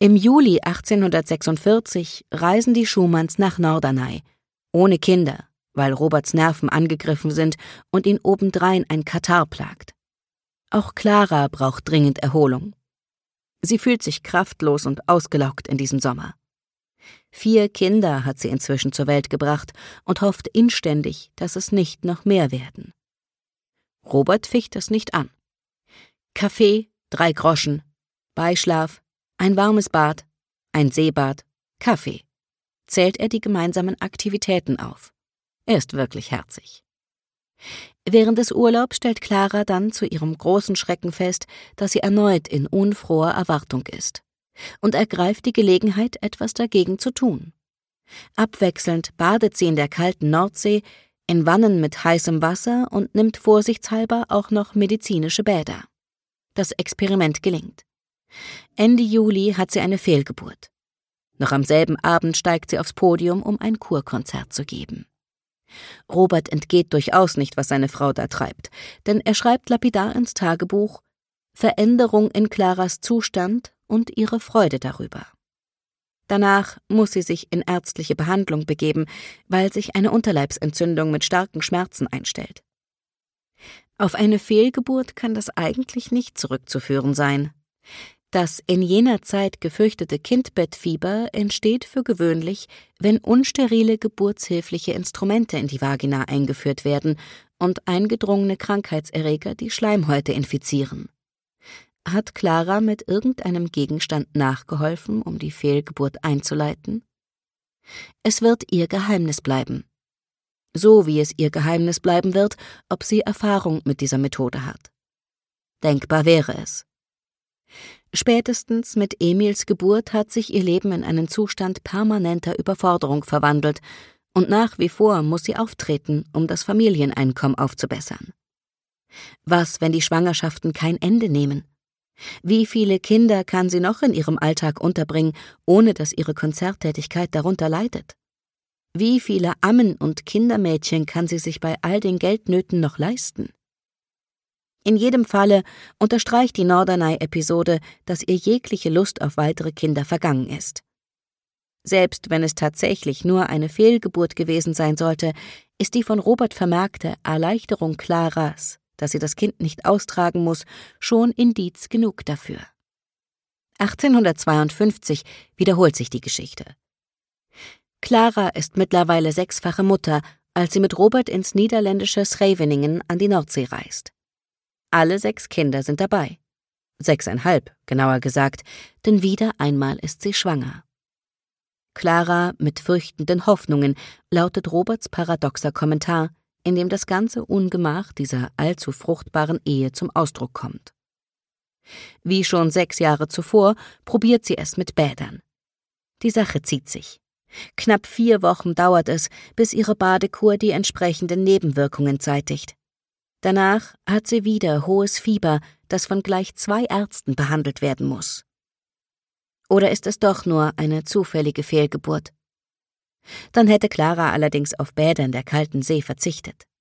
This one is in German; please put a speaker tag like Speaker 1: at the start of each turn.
Speaker 1: Im Juli 1846 reisen die Schumanns nach Norderney, ohne Kinder, weil Roberts Nerven angegriffen sind und ihn obendrein ein Katarrh plagt. Auch Clara braucht dringend Erholung. Sie fühlt sich kraftlos und ausgelaugt in diesem Sommer. 4 Kinder hat sie inzwischen zur Welt gebracht und hofft inständig, dass es nicht noch mehr werden. Robert ficht das nicht an. Kaffee, 3 Groschen, Beischlaf, ein warmes Bad, ein Seebad, Kaffee. Zählt er die gemeinsamen Aktivitäten auf. Er ist wirklich herzig. Während des Urlaubs stellt Clara dann zu ihrem großen Schrecken fest, dass sie erneut in unfroher Erwartung ist und ergreift die Gelegenheit, etwas dagegen zu tun. Abwechselnd badet sie in der kalten Nordsee, in Wannen mit heißem Wasser und nimmt vorsichtshalber auch noch medizinische Bäder. Das Experiment gelingt. Ende Juli hat sie eine Fehlgeburt. Noch am selben Abend steigt sie aufs Podium, um ein Kurkonzert zu geben. Robert entgeht durchaus nicht, was seine Frau da treibt, denn er schreibt lapidar ins Tagebuch: Veränderung in Claras Zustand und ihre Freude darüber. Danach muss sie sich in ärztliche Behandlung begeben, weil sich eine Unterleibsentzündung mit starken Schmerzen einstellt. Auf eine Fehlgeburt kann das eigentlich nicht zurückzuführen sein. Das in jener Zeit gefürchtete Kindbettfieber entsteht für gewöhnlich, wenn unsterile geburtshilfliche Instrumente in die Vagina eingeführt werden und eingedrungene Krankheitserreger die Schleimhäute infizieren. Hat Clara mit irgendeinem Gegenstand nachgeholfen, um die Fehlgeburt einzuleiten? Es wird ihr Geheimnis bleiben. So wie es ihr Geheimnis bleiben wird, ob sie Erfahrung mit dieser Methode hat. Denkbar wäre es. Spätestens mit Emils Geburt hat sich ihr Leben in einen Zustand permanenter Überforderung verwandelt und nach wie vor muss sie auftreten, um das Familieneinkommen aufzubessern. Was, wenn die Schwangerschaften kein Ende nehmen? Wie viele Kinder kann sie noch in ihrem Alltag unterbringen, ohne dass ihre Konzerttätigkeit darunter leidet? Wie viele Ammen und Kindermädchen kann sie sich bei all den Geldnöten noch leisten? In jedem Falle unterstreicht die Norderney-Episode, dass ihr jegliche Lust auf weitere Kinder vergangen ist. Selbst wenn es tatsächlich nur eine Fehlgeburt gewesen sein sollte, ist die von Robert vermerkte Erleichterung Claras, dass sie das Kind nicht austragen muss, schon Indiz genug dafür. 1852 wiederholt sich die Geschichte. Clara ist mittlerweile 6-fache Mutter, als sie mit Robert ins niederländische Scheveningen an die Nordsee reist. Alle 6 Kinder sind dabei. 6,5, genauer gesagt, denn wieder einmal ist sie schwanger. Clara mit fürchtenden Hoffnungen lautet Roberts paradoxer Kommentar, in dem das ganze Ungemach dieser allzu fruchtbaren Ehe zum Ausdruck kommt. Wie schon 6 Jahre zuvor probiert sie es mit Bädern. Die Sache zieht sich. Knapp 4 Wochen dauert es, bis ihre Badekur die entsprechenden Nebenwirkungen zeitigt. Danach hat sie wieder hohes Fieber, das von gleich 2 Ärzten behandelt werden muss. Oder ist es doch nur eine zufällige Fehlgeburt? Dann hätte Clara allerdings auf Bäder in der kalten See verzichtet.